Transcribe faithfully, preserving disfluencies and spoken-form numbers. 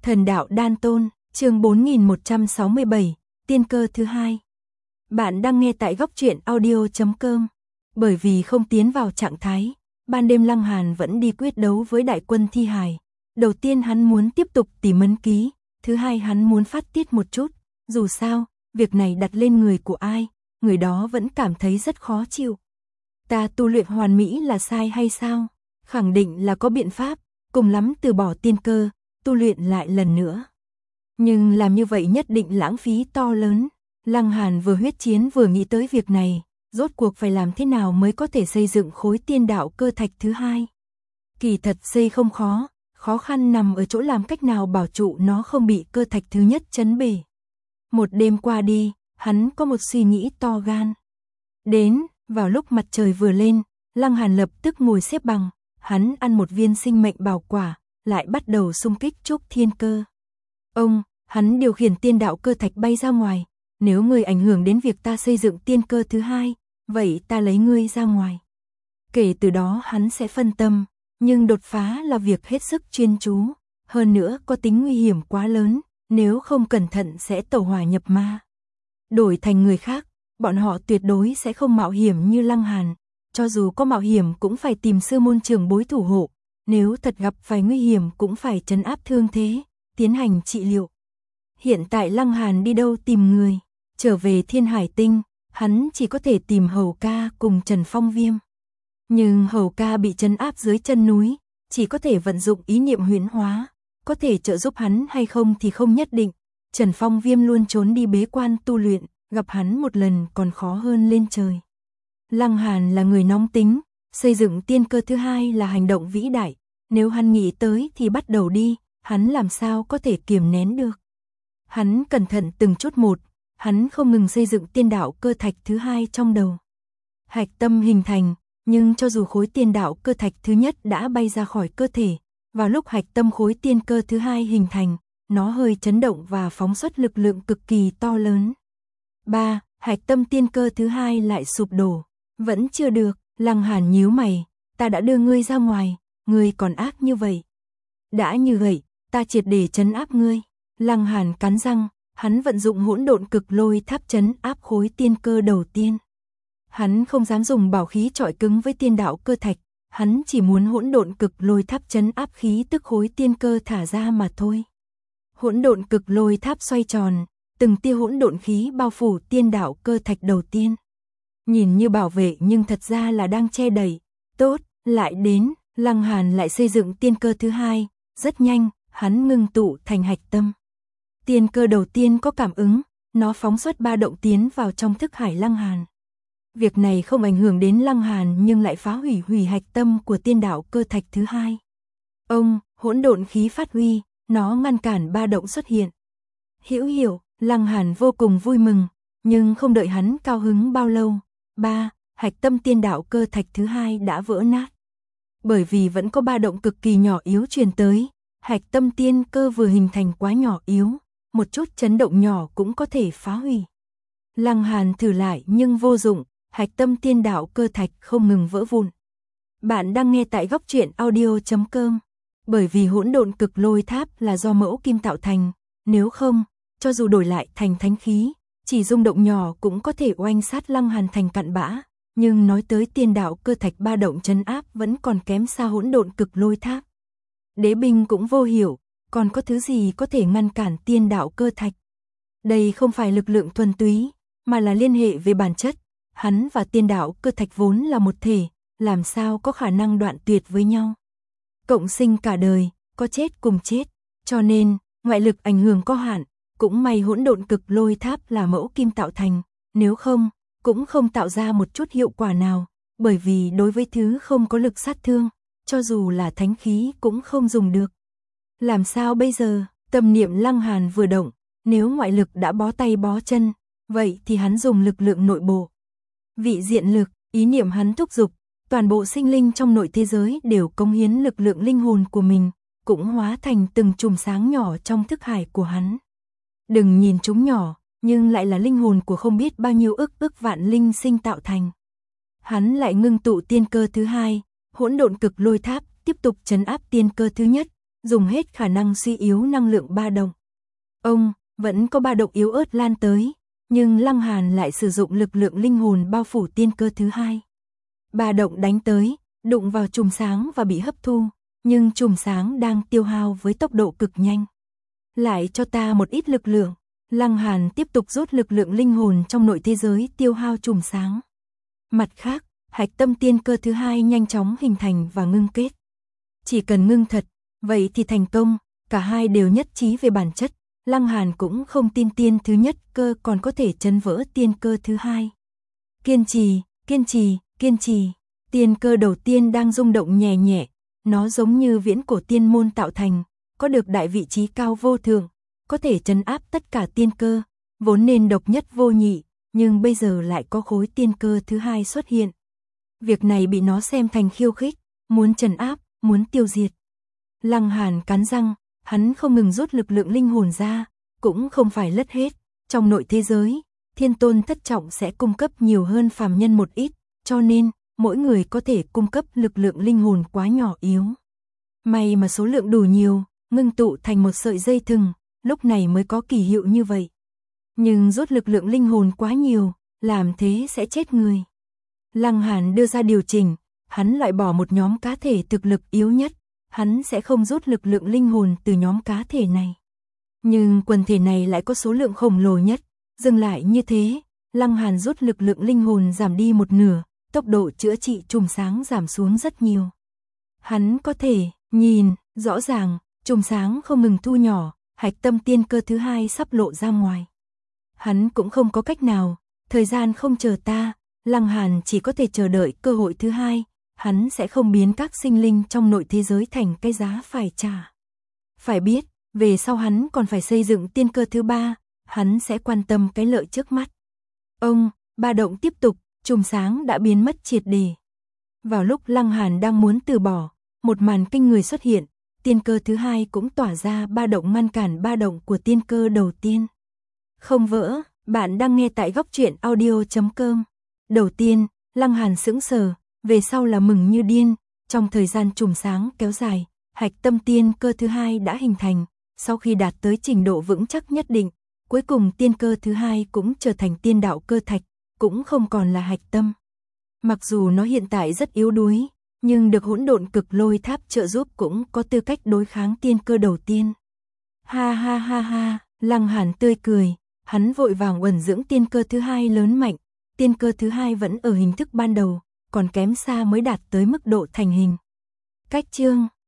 Thần đạo đan tôn, chương bốn nghìn một trăm sáu mươi bảy, tiên cơ thứ hai. Bạn đang nghe tại góc truyện audio chấm com. Bởi vì không tiến vào trạng thái, ban đêm Lăng Hàn vẫn đi quyết đấu với đại quân thi hài. Đầu tiên hắn muốn tiếp tục tìm ấn ký, thứ hai hắn muốn phát tiết một chút, dù sao, việc này đặt lên người của ai, người đó vẫn cảm thấy rất khó chịu. Ta tu luyện hoàn mỹ là sai hay sao? Khẳng định là có biện pháp, cùng lắm từ bỏ tiên cơ, tu luyện lại lần nữa. Nhưng làm như vậy nhất định lãng phí to lớn. Lăng Hàn vừa huyết chiến vừa nghĩ tới việc này, rốt cuộc phải làm thế nào mới có thể xây dựng khối tiên đạo cơ thạch thứ hai. Kỳ thật xây không khó, khó khăn nằm ở chỗ làm cách nào bảo trụ nó không bị cơ thạch thứ nhất chấn bể. Một đêm qua đi, hắn có một suy nghĩ to gan. Đến, vào lúc mặt trời vừa lên, Lăng Hàn lập tức ngồi xếp bằng, hắn ăn một viên sinh mệnh bảo quả, lại bắt đầu xung kích trúc thiên cơ. Ông, hắn điều khiển tiên đạo cơ thạch bay ra ngoài, nếu ngươi ảnh hưởng đến việc ta xây dựng tiên cơ thứ hai, vậy ta lấy ngươi ra ngoài. Kể từ đó hắn sẽ phân tâm, nhưng đột phá là việc hết sức chuyên chú, hơn nữa có tính nguy hiểm quá lớn, nếu không cẩn thận sẽ tẩu hỏa nhập ma. Đổi thành người khác, bọn họ tuyệt đối sẽ không mạo hiểm như Lăng Hàn, cho dù có mạo hiểm cũng phải tìm sư môn trưởng bối thủ hộ, nếu thật gặp phải nguy hiểm cũng phải trấn áp thương thế, tiến hành trị liệu. Hiện tại Lăng Hàn đi đâu tìm người, trở về Thiên Hải Tinh, hắn chỉ có thể tìm Hầu Ca cùng Trần Phong Viêm. Nhưng Hầu Ca bị trấn áp dưới chân núi, chỉ có thể vận dụng ý niệm huyễn hóa, có thể trợ giúp hắn hay không thì không nhất định. Trần Phong Viêm luôn trốn đi bế quan tu luyện, gặp hắn một lần còn khó hơn lên trời. Lăng Hàn là người nóng tính, xây dựng tiên cơ thứ hai là hành động vĩ đại, nếu hắn nghĩ tới thì bắt đầu đi, hắn làm sao có thể kiềm nén được. Hắn cẩn thận từng chút một, hắn không ngừng xây dựng tiên đạo cơ thạch thứ hai trong đầu. Hạch tâm hình thành, nhưng cho dù khối tiên đạo cơ thạch thứ nhất đã bay ra khỏi cơ thể, vào lúc hạch tâm khối tiên cơ thứ hai hình thành, nó hơi chấn động và phóng xuất lực lượng cực kỳ to lớn. ba. Hạch tâm tiên cơ thứ hai lại sụp đổ. Vẫn chưa được, Lăng Hàn nhíu mày, ta đã đưa ngươi ra ngoài, ngươi còn ác như vậy. Đã như vậy, ta triệt để trấn áp ngươi. Lăng Hàn cắn răng, hắn vận dụng hỗn độn cực lôi tháp trấn áp khối tiên cơ đầu tiên. Hắn không dám dùng bảo khí chọi cứng với tiên đạo cơ thạch, hắn chỉ muốn hỗn độn cực lôi tháp trấn áp khí tức khối tiên cơ thả ra mà thôi. Hỗn độn cực lôi tháp xoay tròn, từng tia hỗn độn khí bao phủ tiên đạo cơ thạch đầu tiên. Nhìn như bảo vệ nhưng thật ra là đang che đậy. Tốt, lại đến, Lăng Hàn lại xây dựng tiên cơ thứ hai, rất nhanh, hắn ngưng tụ thành hạch tâm. Tiên cơ đầu tiên có cảm ứng, nó phóng xuất ba động tiến vào trong thức hải Lăng Hàn. Việc này không ảnh hưởng đến Lăng Hàn nhưng lại phá hủy hủy hạch tâm của tiên đạo cơ thạch thứ hai. Ông, hỗn độn khí phát huy, nó ngăn cản ba động xuất hiện. Hữu hiệu, Lăng Hàn vô cùng vui mừng, nhưng không đợi hắn cao hứng bao lâu. ba. Hạch tâm tiên đạo cơ thạch thứ hai đã vỡ nát. Bởi vì vẫn có ba động cực kỳ nhỏ yếu truyền tới, hạch tâm tiên cơ vừa hình thành quá nhỏ yếu, một chút chấn động nhỏ cũng có thể phá hủy. Lăng Hàn thử lại nhưng vô dụng, hạch tâm tiên đạo cơ thạch không ngừng vỡ vụn. Bạn đang nghe tại góc truyện audio chấm com. Bởi vì hỗn độn cực lôi tháp là do mẫu kim tạo thành, nếu không, cho dù đổi lại thành thánh khí, chỉ rung động nhỏ cũng có thể oanh sát Lăng Hàn thành cặn bã, nhưng nói tới tiên đạo cơ thạch ba động trấn áp vẫn còn kém xa hỗn độn cực lôi tháp. Đế binh cũng vô hiểu, còn có thứ gì có thể ngăn cản tiên đạo cơ thạch. Đây không phải lực lượng thuần túy, mà là liên hệ về bản chất, hắn và tiên đạo cơ thạch vốn là một thể, làm sao có khả năng đoạn tuyệt với nhau. Cộng sinh cả đời, có chết cùng chết, cho nên, ngoại lực ảnh hưởng có hạn, cũng may hỗn độn cực lôi tháp là mẫu kim tạo thành, nếu không, cũng không tạo ra một chút hiệu quả nào, bởi vì đối với thứ không có lực sát thương, cho dù là thánh khí cũng không dùng được. Làm sao bây giờ, tâm niệm Lăng Hàn vừa động, nếu ngoại lực đã bó tay bó chân, vậy thì hắn dùng lực lượng nội bộ. Vị diện lực, ý niệm hắn thúc giục, toàn bộ sinh linh trong nội thế giới đều cống hiến lực lượng linh hồn của mình, cũng hóa thành từng chùm sáng nhỏ trong thức hải của hắn. Đừng nhìn chúng nhỏ, nhưng lại là linh hồn của không biết bao nhiêu ức ức vạn linh sinh tạo thành. Hắn lại ngưng tụ tiên cơ thứ hai, hỗn độn cực lôi tháp, tiếp tục trấn áp tiên cơ thứ nhất, dùng hết khả năng suy yếu năng lượng ba động. Ông, vẫn có ba động yếu ớt lan tới, nhưng Lăng Hàn lại sử dụng lực lượng linh hồn bao phủ tiên cơ thứ hai. Ba động đánh tới, đụng vào chùm sáng và bị hấp thu, nhưng chùm sáng đang tiêu hao với tốc độ cực nhanh. Lại cho ta một ít lực lượng, Lăng Hàn tiếp tục rút lực lượng linh hồn trong nội thế giới tiêu hao chùm sáng. Mặt khác, hạch tâm tiên cơ thứ hai nhanh chóng hình thành và ngưng kết. Chỉ cần ngưng thật, vậy thì thành công, cả hai đều nhất trí về bản chất. Lăng Hàn cũng không tin tiên thứ nhất cơ còn có thể chấn vỡ tiên cơ thứ hai. Kiên trì, kiên trì, kiên trì. Tiên cơ đầu tiên đang rung động nhẹ nhẹ, nó giống như viễn cổ tiên môn tạo thành, có được đại vị trí cao vô thượng, có thể trấn áp tất cả tiên cơ, vốn nên độc nhất vô nhị, nhưng bây giờ lại có khối tiên cơ thứ hai xuất hiện. Việc này bị nó xem thành khiêu khích, muốn trấn áp, muốn tiêu diệt. Lăng Hàn cắn răng, hắn không ngừng rút lực lượng linh hồn ra, cũng không phải lất hết. Trong nội thế giới, thiên tôn thất trọng sẽ cung cấp nhiều hơn phàm nhân một ít, cho nên mỗi người có thể cung cấp lực lượng linh hồn quá nhỏ yếu. May mà số lượng đủ nhiều, ngưng tụ thành một sợi dây thừng, lúc này mới có kỳ hiệu như vậy. Nhưng rút lực lượng linh hồn quá nhiều, làm thế sẽ chết người. Lăng Hàn đưa ra điều chỉnh, hắn loại bỏ một nhóm cá thể thực lực yếu nhất, hắn sẽ không rút lực lượng linh hồn từ nhóm cá thể này. Nhưng quần thể này lại có số lượng khổng lồ nhất, dừng lại như thế, Lăng Hàn rút lực lượng linh hồn giảm đi một nửa, tốc độ chữa trị chùm sáng giảm xuống rất nhiều. Hắn có thể nhìn rõ ràng, chùm sáng không ngừng thu nhỏ, hạch tâm tiên cơ thứ hai sắp lộ ra ngoài. Hắn cũng không có cách nào, thời gian không chờ ta, Lăng Hàn chỉ có thể chờ đợi cơ hội thứ hai, hắn sẽ không biến các sinh linh trong nội thế giới thành cái giá phải trả. Phải biết, về sau hắn còn phải xây dựng tiên cơ thứ ba, hắn sẽ quan tâm cái lợi trước mắt. Ông, ba động tiếp tục, chùm sáng đã biến mất triệt để. Vào lúc Lăng Hàn đang muốn từ bỏ, một màn kinh người xuất hiện, tiên cơ thứ hai cũng tỏa ra ba động ngăn cản ba động của tiên cơ đầu tiên. Không vỡ, bạn đang nghe tại góc truyện audio chấm com. Đầu tiên, Lăng Hàn sững sờ, về sau là mừng như điên, trong thời gian chùm sáng kéo dài, hạch tâm tiên cơ thứ hai đã hình thành, sau khi đạt tới trình độ vững chắc nhất định, cuối cùng tiên cơ thứ hai cũng trở thành tiên đạo cơ thạch, cũng không còn là hạch tâm. Mặc dù nó hiện tại rất yếu đuối, nhưng được hỗn độn cực lôi tháp trợ giúp cũng có tư cách đối kháng tiên cơ đầu tiên. Ha ha ha ha, Lăng Hàn tươi cười, hắn vội vàng uẩn dưỡng tiên cơ thứ hai lớn mạnh, tiên cơ thứ hai vẫn ở hình thức ban đầu, còn kém xa mới đạt tới mức độ thành hình. Cách chương